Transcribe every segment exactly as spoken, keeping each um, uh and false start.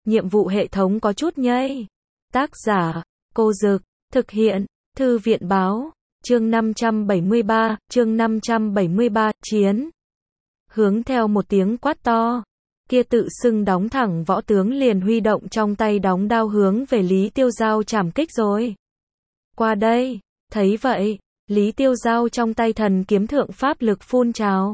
nhiệm vụ hệ thống có chút nhây. Tác giả, Cô Dực, thực hiện, Thư viện báo, chương năm trăm bảy mươi ba, chương năm trăm bảy mươi ba, chiến. Hướng theo một tiếng quát to, kia tự xưng đóng thẳng võ tướng liền huy động trong tay đóng đao hướng về Lý Tiêu Giao chảm kích rồi. Qua đây, thấy vậy, Lý Tiêu Giao trong tay thần kiếm thượng pháp lực phun trào.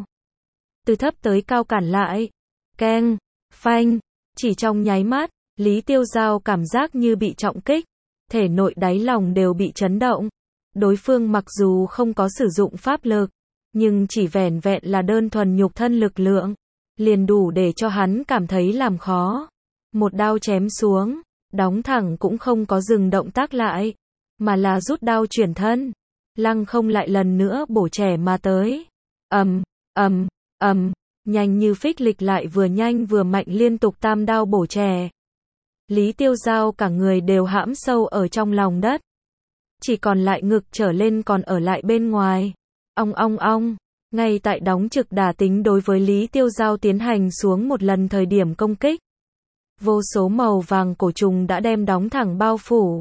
Từ thấp tới cao cản lại, keng, phanh, chỉ trong nháy mắt, Lý Tiêu Giao cảm giác như bị trọng kích, thể nội đáy lòng đều bị chấn động. Đối phương mặc dù không có sử dụng pháp lực, nhưng chỉ vẻn vẹn là đơn thuần nhục thân lực lượng, liền đủ để cho hắn cảm thấy làm khó. Một đao chém xuống, đóng thẳng cũng không có dừng động tác lại, mà là rút đao chuyển thân, lăng không lại lần nữa bổ chẻ mà tới. Ầm, ầm, ầm, nhanh như phích lịch lại vừa nhanh vừa mạnh liên tục tam đao bổ chẻ. Lý Tiêu Giao cả người đều hãm sâu ở trong lòng đất, chỉ còn lại ngực trở lên còn ở lại bên ngoài. Ong ong ong, ngay tại đóng trực đà tính đối với Lý Tiêu Giao tiến hành xuống một lần thời điểm công kích, vô số màu vàng cổ trùng đã đem đóng thẳng bao phủ.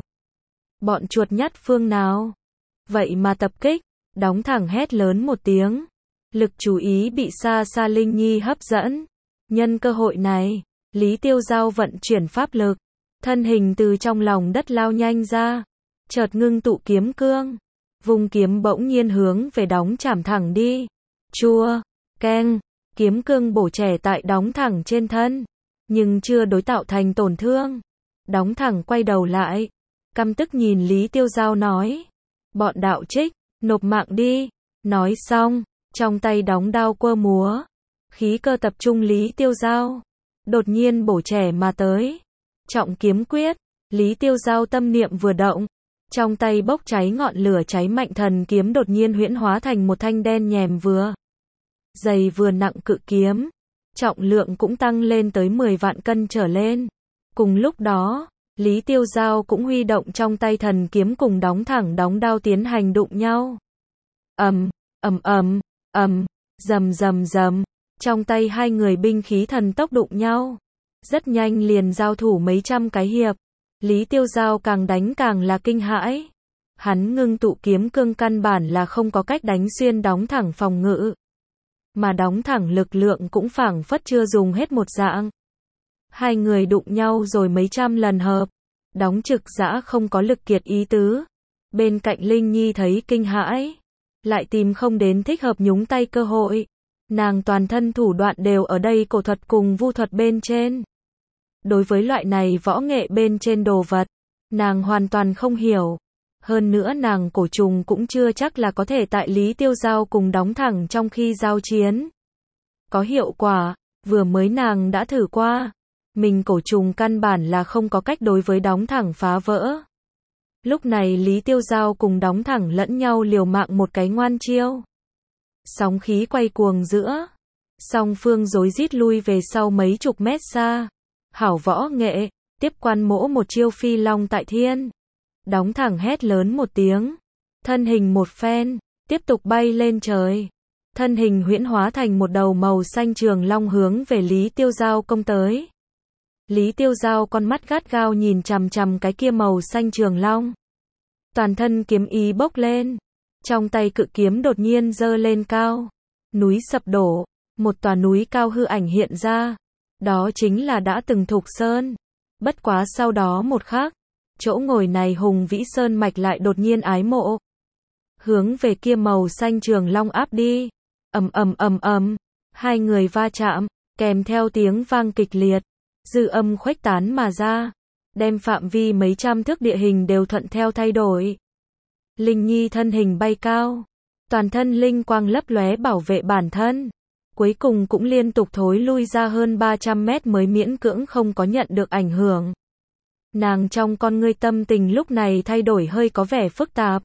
Bọn chuột nhắt phương nào vậy mà tập kích? Đóng thẳng hét lớn một tiếng, lực chú ý bị xa xa Linh Nhi hấp dẫn. Nhân cơ hội này, Lý Tiêu Giao vận chuyển pháp lực, thân hình từ trong lòng đất lao nhanh ra, chợt ngưng tụ kiếm cương, vùng kiếm bỗng nhiên hướng về đóng chảm thẳng đi. Chua, keng, kiếm cương bổ chẻ tại đóng thẳng trên thân, nhưng chưa đối tạo thành tổn thương. Đóng thẳng quay đầu lại, căm tức nhìn Lý Tiêu Giao nói, bọn đạo trích, nộp mạng đi. Nói xong, trong tay đóng đao quơ múa, khí cơ tập trung Lý Tiêu Giao, đột nhiên bổ chẻ mà tới. Trọng kiếm quyết, Lý Tiêu Giao tâm niệm vừa động, trong tay bốc cháy ngọn lửa cháy mạnh thần kiếm đột nhiên huyễn hóa thành một thanh đen nhèm vừa dày vừa nặng cự kiếm, trọng lượng cũng tăng lên tới mười vạn cân trở lên. Cùng lúc đó, Lý Tiêu Giao cũng huy động trong tay thần kiếm cùng đóng thẳng đóng đao tiến hành đụng nhau. Ầm, ầm ầm, ầm, rầm rầm rầm, trong tay hai người binh khí thần tốc đụng nhau, rất nhanh liền giao thủ mấy trăm cái hiệp. Lý Tiêu Giao càng đánh càng là kinh hãi. Hắn ngưng tụ kiếm cương căn bản là không có cách đánh xuyên đóng thẳng phòng ngự, mà đóng thẳng lực lượng cũng phảng phất chưa dùng hết một dạng. Hai người đụng nhau rồi mấy trăm lần hợp, đóng trực dã không có lực kiệt ý tứ. Bên cạnh Linh Nhi thấy kinh hãi, lại tìm không đến thích hợp nhúng tay cơ hội. Nàng toàn thân thủ đoạn đều ở đây cổ thuật cùng vu thuật bên trên. Đối với loại này võ nghệ bên trên đồ vật, nàng hoàn toàn không hiểu. Hơn nữa nàng cổ trùng cũng chưa chắc là có thể tại Lý Tiêu Giao cùng đóng thẳng trong khi giao chiến có hiệu quả. Vừa mới nàng đã thử qua, mình cổ trùng căn bản là không có cách đối với đóng thẳng phá vỡ. Lúc này Lý Tiêu Giao cùng đóng thẳng lẫn nhau liều mạng một cái ngoan chiêu. Sóng khí quay cuồng giữa, song phương rối rít lui về sau mấy chục mét xa. Hảo võ nghệ, tiếp quan mỗ một chiêu phi long tại thiên. Đóng thẳng hét lớn một tiếng, thân hình một phen, tiếp tục bay lên trời. Thân hình huyễn hóa thành một đầu màu xanh trường long hướng về Lý Tiêu Giao công tới. Lý Tiêu Giao con mắt gắt gao nhìn chằm chằm cái kia màu xanh trường long. Toàn thân kiếm ý bốc lên, trong tay cự kiếm đột nhiên giơ lên cao. Núi sập đổ, một tòa núi cao hư ảnh hiện ra. Đó chính là đã từng Thục Sơn. Bất quá sau đó một khắc, chỗ ngồi này hùng vĩ sơn mạch lại đột nhiên ái mộ, hướng về kia màu xanh trường long áp đi. Ầm ầm ầm ầm, hai người va chạm, kèm theo tiếng vang kịch liệt, dư âm khuếch tán mà ra, đem phạm vi mấy trăm thước địa hình đều thuận theo thay đổi. Linh Nhi thân hình bay cao, toàn thân linh quang lấp lóe bảo vệ bản thân, cuối cùng cũng liên tục thối lui ra hơn ba trăm mét mới miễn cưỡng không có nhận được ảnh hưởng. Nàng trong con ngươi tâm tình lúc này thay đổi hơi có vẻ phức tạp.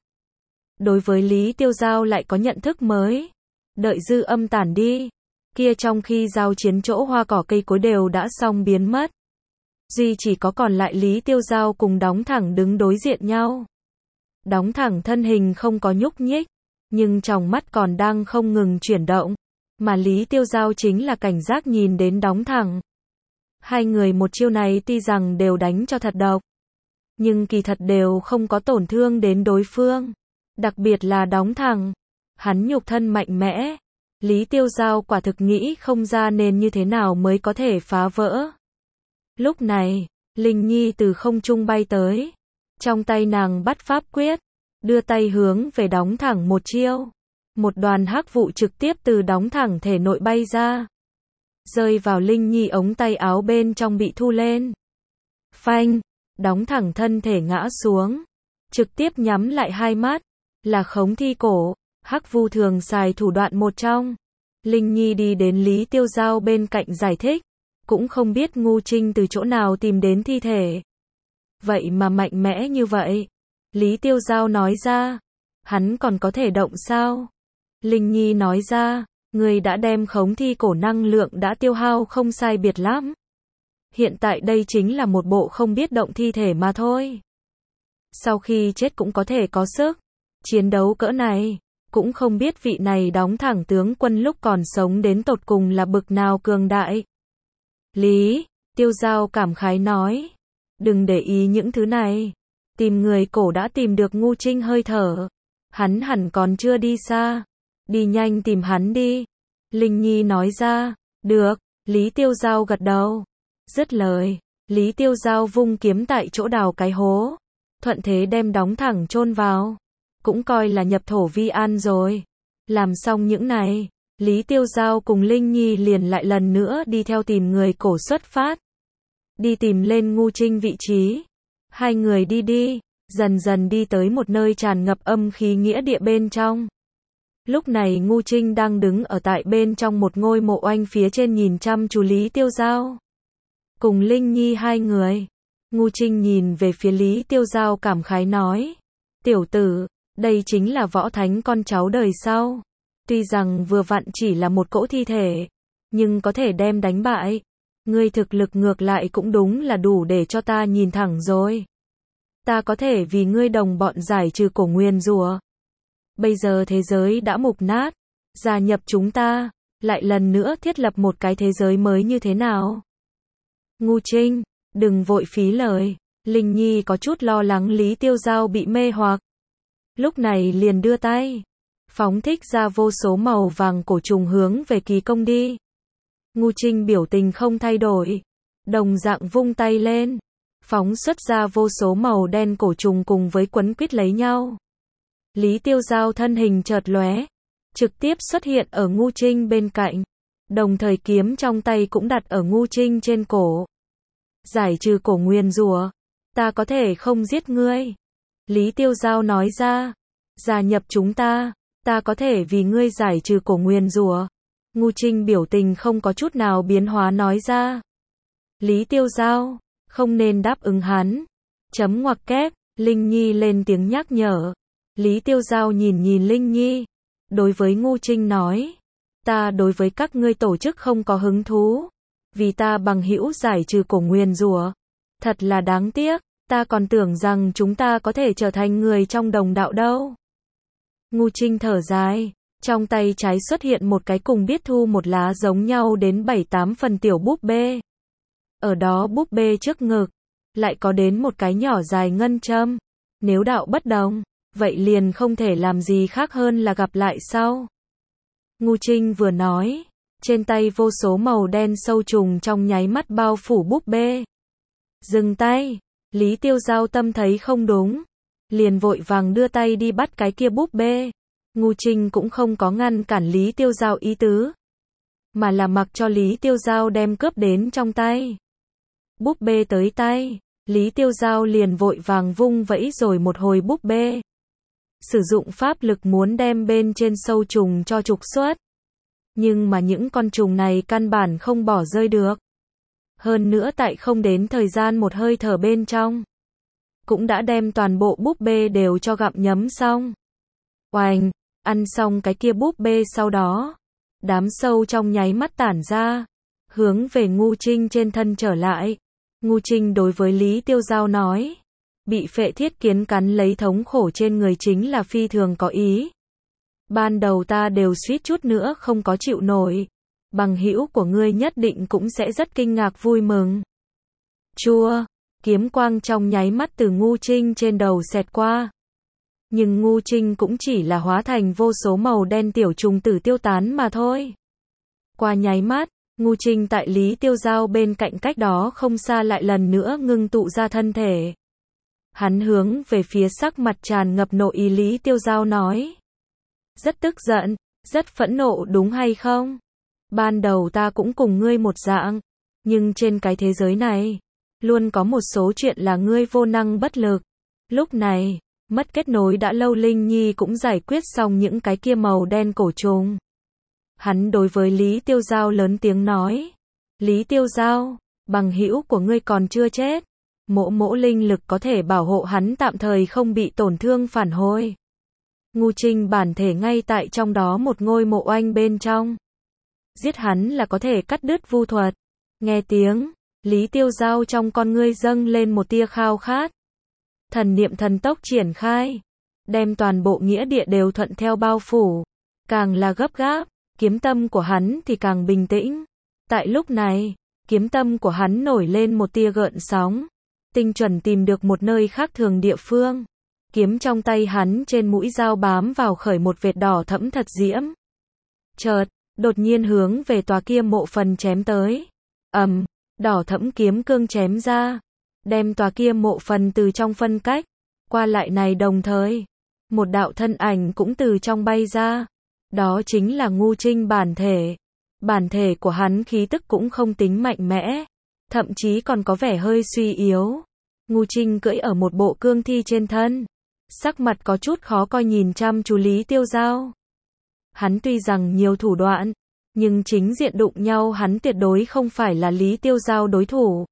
Đối với Lý Tiêu Giao lại có nhận thức mới. Đợi dư âm tản đi, kia trong khi giao chiến chỗ hoa cỏ cây cối đều đã xong biến mất. Duy chỉ có còn lại Lý Tiêu Giao cùng đóng thẳng đứng đối diện nhau. Đóng thẳng thân hình không có nhúc nhích, nhưng trong mắt còn đang không ngừng chuyển động. Mà Lý Tiêu Giao chính là cảnh giác nhìn đến đóng thẳng. Hai người một chiêu này tuy rằng đều đánh cho thật độc, nhưng kỳ thật đều không có tổn thương đến đối phương. Đặc biệt là Đóng Thẳng, hắn nhục thân mạnh mẽ. Lý Tiêu Giao quả thực nghĩ không ra nên như thế nào mới có thể phá vỡ. Lúc này, Linh Nhi từ không trung bay tới. Trong tay nàng bắt pháp quyết, đưa tay hướng về Đóng Thẳng một chiêu. Một đoàn hắc vụ trực tiếp từ Đóng Thẳng thể nội bay ra, rơi vào Linh Nhi ống tay áo bên trong bị thu lên. Phanh, Đóng Thẳng thân thể ngã xuống, trực tiếp nhắm lại hai mắt, là khống thi cổ, Hắc Vu thường xài thủ đoạn một trong. Linh Nhi đi đến Lý Tiêu Giao bên cạnh giải thích, cũng không biết Ngưu Trinh từ chỗ nào tìm đến thi thể. Vậy mà mạnh mẽ như vậy. Lý Tiêu Giao nói ra, hắn còn có thể động sao? Linh Nhi nói ra, người đã đem khống thi cổ năng lượng đã tiêu hao không sai biệt lắm. Hiện tại đây chính là một bộ không biết động thi thể mà thôi. Sau khi chết cũng có thể có sức chiến đấu cỡ này, cũng không biết vị này Đóng Thẳng tướng quân lúc còn sống đến tột cùng là bực nào cường đại. Lý Tiêu Giao cảm khái nói, đừng để ý những thứ này, tìm người cổ đã tìm được Ngưu Trinh hơi thở, hắn hẳn còn chưa đi xa, đi nhanh tìm hắn đi. Linh Nhi nói ra, được. Lý Tiêu Giao gật đầu. Dứt lời, Lý Tiêu Giao vung kiếm tại chỗ đào cái hố, thuận thế đem Đóng Thẳng chôn vào, cũng coi là nhập thổ vi an rồi. Làm xong những này, Lý Tiêu Giao cùng Linh Nhi liền lại lần nữa đi theo tìm người cổ xuất phát, đi tìm lên Ngưu Trinh vị trí. Hai người đi đi, dần dần đi tới một nơi tràn ngập âm khí nghĩa địa bên trong. Lúc này Ngưu Trinh đang đứng ở tại bên trong một ngôi mộ oanh phía trên nhìn chăm chú Lý Tiêu Giao cùng Linh Nhi hai người. Ngưu Trinh nhìn về phía Lý Tiêu Giao cảm khái nói, tiểu tử, đây chính là võ thánh con cháu đời sau. Tuy rằng vừa vặn chỉ là một cỗ thi thể, nhưng có thể đem đánh bại. Ngươi thực lực ngược lại cũng đúng là đủ để cho ta nhìn thẳng rồi. Ta có thể vì ngươi đồng bọn giải trừ cổ nguyền rủa. Bây giờ thế giới đã mục nát, gia nhập chúng ta, lại lần nữa thiết lập một cái thế giới mới như thế nào? Ngưu Trinh, đừng vội phí lời. Linh Nhi có chút lo lắng Lý Tiêu Giao bị mê hoặc. Lúc này liền đưa tay, phóng thích ra vô số màu vàng cổ trùng hướng về kỳ công đi. Ngưu Trinh biểu tình không thay đổi, đồng dạng vung tay lên, phóng xuất ra vô số màu đen cổ trùng cùng với quấn quýt lấy nhau. Lý Tiêu Giao thân hình chợt lóe, trực tiếp xuất hiện ở Ngưu Trinh bên cạnh, đồng thời kiếm trong tay cũng đặt ở Ngưu Trinh trên cổ. Giải trừ cổ nguyền rủa, ta có thể không giết ngươi. Lý Tiêu Giao nói ra, gia nhập chúng ta, ta có thể vì ngươi giải trừ cổ nguyền rủa. Ngưu Trinh biểu tình không có chút nào biến hóa nói ra. Lý Tiêu Giao, không nên đáp ứng hắn. Chấm ngoặc kép, Linh Nhi lên tiếng nhắc nhở. Lý Tiêu Giao nhìn nhìn Linh Nhi, đối với Ngưu Trinh nói, ta đối với các ngươi tổ chức không có hứng thú, vì ta bằng hữu giải trừ cổ nguyền rủa. Thật là đáng tiếc, ta còn tưởng rằng chúng ta có thể trở thành người trong đồng đạo đâu. Ngưu Trinh thở dài, trong tay trái xuất hiện một cái cùng biết thu một lá giống nhau đến bảy tám phần tiểu búp bê. Ở đó búp bê trước ngực, lại có đến một cái nhỏ dài ngân châm. Nếu đạo bất đồng, vậy liền không thể làm gì khác hơn là gặp lại sau. Ngưu Trinh vừa nói, trên tay vô số màu đen sâu trùng trong nháy mắt bao phủ búp bê. Dừng tay, Lý Tiêu Giao tâm thấy không đúng, liền vội vàng đưa tay đi bắt cái kia búp bê. Ngưu Trinh cũng không có ngăn cản Lý Tiêu Giao ý tứ, mà là mặc cho Lý Tiêu Giao đem cướp đến trong tay. Búp bê tới tay, Lý Tiêu Giao liền vội vàng vung vẫy rồi một hồi búp bê, sử dụng pháp lực muốn đem bên trên sâu trùng cho trục xuất. Nhưng mà những con trùng này căn bản không bỏ rơi được. Hơn nữa tại không đến thời gian một hơi thở bên trong, cũng đã đem toàn bộ búp bê đều cho gặm nhấm xong. Oành, ăn xong cái kia búp bê sau đó, đám sâu trong nháy mắt tản ra, hướng về Ngưu Trinh trên thân trở lại. Ngưu Trinh đối với Lý Tiêu Giao nói, bị phệ thiết kiến cắn lấy thống khổ trên người chính là phi thường có ý. Ban đầu ta đều suýt chút nữa không có chịu nổi, bằng hữu của ngươi nhất định cũng sẽ rất kinh ngạc vui mừng. Chua, kiếm quang trong nháy mắt từ Ngu Trinh trên đầu xẹt qua. Nhưng Ngu Trinh cũng chỉ là hóa thành vô số màu đen tiểu trùng tử tiêu tán mà thôi. Qua nháy mắt, Ngu Trinh tại Lý Tiêu Giao bên cạnh cách đó không xa lại lần nữa ngưng tụ ra thân thể. Hắn hướng về phía sắc mặt tràn ngập nội ý Lý Tiêu Giao nói. Rất tức giận, rất phẫn nộ đúng hay không? Ban đầu ta cũng cùng ngươi một dạng, nhưng trên cái thế giới này, luôn có một số chuyện là ngươi vô năng bất lực. Lúc này, mất kết nối đã lâu Linh Nhi cũng giải quyết xong những cái kia màu đen cổ trùng. Hắn đối với Lý Tiêu Giao lớn tiếng nói. Lý Tiêu Giao, bằng hữu của ngươi còn chưa chết. Mỗ mỗ linh lực có thể bảo hộ hắn tạm thời không bị tổn thương phản hồi. Ngu Trinh bản thể ngay tại trong đó một ngôi mộ oanh bên trong. Giết hắn là có thể cắt đứt vu thuật. Nghe tiếng, Lý Tiêu Giao trong con ngươi dâng lên một tia khao khát. Thần niệm thần tốc triển khai, đem toàn bộ nghĩa địa đều thuận theo bao phủ. Càng là gấp gáp, kiếm tâm của hắn thì càng bình tĩnh. Tại lúc này, kiếm tâm của hắn nổi lên một tia gợn sóng. Tinh chuẩn tìm được một nơi khác thường địa phương. Kiếm trong tay hắn trên mũi dao bám vào khởi một vệt đỏ thẫm thật diễm. Chợt, đột nhiên hướng về tòa kia mộ phần chém tới. Ầm, um, đỏ thẫm kiếm cương chém ra, đem tòa kia mộ phần từ trong phân cách. Qua lại này đồng thời, một đạo thân ảnh cũng từ trong bay ra. Đó chính là Ngu Trinh bản thể. Bản thể của hắn khí tức cũng không tính mạnh mẽ, thậm chí còn có vẻ hơi suy yếu. Ngu Trinh cưỡi ở một bộ cương thi trên thân, sắc mặt có chút khó coi nhìn chăm chú Lý Tiêu Giao. Hắn tuy rằng nhiều thủ đoạn, nhưng chính diện đụng nhau hắn tuyệt đối không phải là Lý Tiêu Giao đối thủ.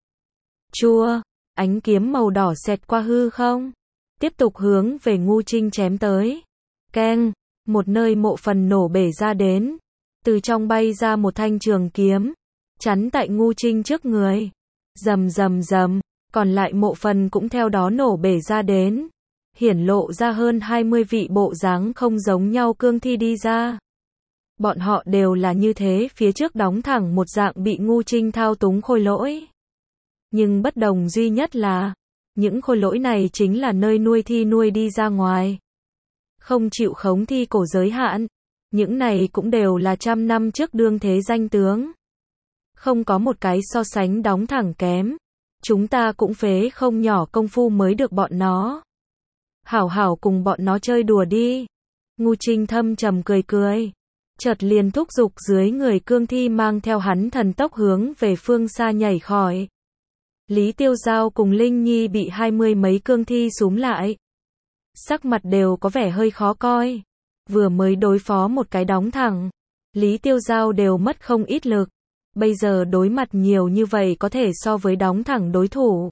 Chua, ánh kiếm màu đỏ xẹt qua hư không, tiếp tục hướng về Ngu Trinh chém tới. Keng, một nơi mộ phần nổ bể ra đến, từ trong bay ra một thanh trường kiếm, chắn tại Ngu Trinh trước người. Rầm rầm rầm, còn lại mộ phần cũng theo đó nổ bể ra đến, hiển lộ ra hơn hai mươi vị bộ dáng không giống nhau cương thi đi ra. Bọn họ đều là như thế, phía trước đóng thẳng một dạng bị Ngu Trinh thao túng khôi lỗi. Nhưng bất đồng duy nhất là, những khôi lỗi này chính là nơi nuôi thi nuôi đi ra ngoài. Không chịu khống thi cổ giới hạn. Những này cũng đều là trăm năm trước đương thế danh tướng. Không có một cái so sánh đóng thẳng kém. Chúng ta cũng phế không nhỏ công phu mới được bọn nó. Hảo hảo cùng bọn nó chơi đùa đi. Ngu Trinh thâm trầm cười cười. Chợt liền thúc giục dưới người cương thi mang theo hắn thần tốc hướng về phương xa nhảy khỏi. Lý Tiêu Giao cùng Linh Nhi bị hai mươi mấy cương thi súm lại. Sắc mặt đều có vẻ hơi khó coi. Vừa mới đối phó một cái đóng thẳng, Lý Tiêu Giao đều mất không ít lực. Bây giờ đối mặt nhiều như vậy có thể so với đóng thẳng đối thủ.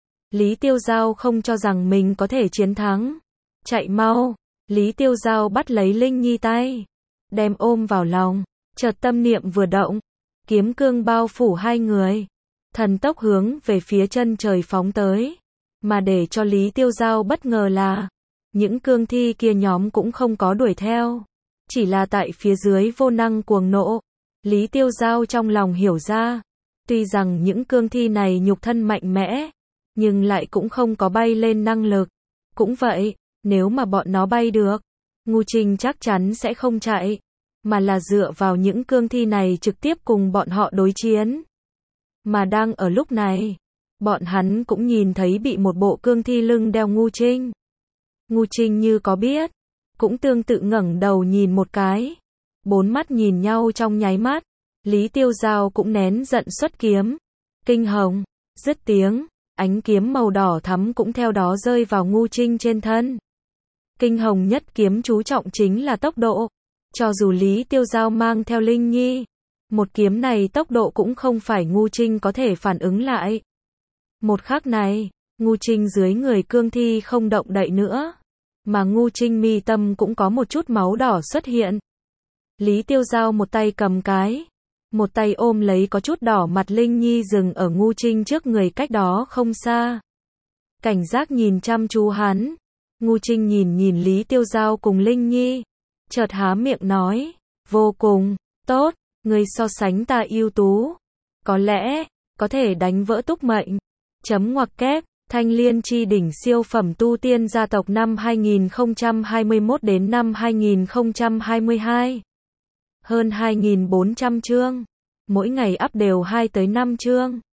Lý Tiêu Giao không cho rằng mình có thể chiến thắng. Chạy mau, Lý Tiêu Giao bắt lấy Linh Nhi tay, đem ôm vào lòng, chợt tâm niệm vừa động, kiếm cương bao phủ hai người, thần tốc hướng về phía chân trời phóng tới. Mà để cho Lý Tiêu Giao bất ngờ là, những cương thi kia nhóm cũng không có đuổi theo, chỉ là tại phía dưới vô năng cuồng nộ. Lý Tiêu Giao trong lòng hiểu ra, tuy rằng những cương thi này nhục thân mạnh mẽ, nhưng lại cũng không có bay lên năng lực. Cũng vậy, nếu mà bọn nó bay được, Ngu Trinh chắc chắn sẽ không chạy, mà là dựa vào những cương thi này trực tiếp cùng bọn họ đối chiến. Mà đang ở lúc này, bọn hắn cũng nhìn thấy bị một bộ cương thi lưng đeo Ngu Trinh. Ngu Trinh như có biết, cũng tương tự ngẩng đầu nhìn một cái. Bốn mắt nhìn nhau trong nháy mắt, Lý Tiêu Giao cũng nén giận xuất kiếm. Kinh hồng, dứt tiếng, ánh kiếm màu đỏ thắm cũng theo đó rơi vào Ngu Trinh trên thân. Kinh hồng nhất kiếm chú trọng chính là tốc độ. Cho dù Lý Tiêu Giao mang theo Linh Nhi, một kiếm này tốc độ cũng không phải Ngu Trinh có thể phản ứng lại. Một khắc này, Ngu Trinh dưới người cương thi không động đậy nữa, mà Ngu Trinh mi tâm cũng có một chút máu đỏ xuất hiện. Lý Tiêu Giao một tay cầm cái, một tay ôm lấy có chút đỏ mặt Linh Nhi dừng ở Ngu Trinh trước người cách đó không xa. Cảnh giác nhìn chăm chú hắn. Ngu Trinh nhìn nhìn Lý Tiêu Giao cùng Linh Nhi, chợt há miệng nói, vô cùng tốt, Người so sánh ta ưu tú. Có lẽ, có thể đánh vỡ túc mệnh. Chấm ngoặc kép, Thanh Liên chi đỉnh siêu phẩm tu tiên gia tộc năm hai nghìn không trăm hai mươi mốt đến năm hai nghìn không trăm hai mươi hai. Hơn hai nghìn bốn trăm chương. Mỗi ngày up đều hai tới năm chương.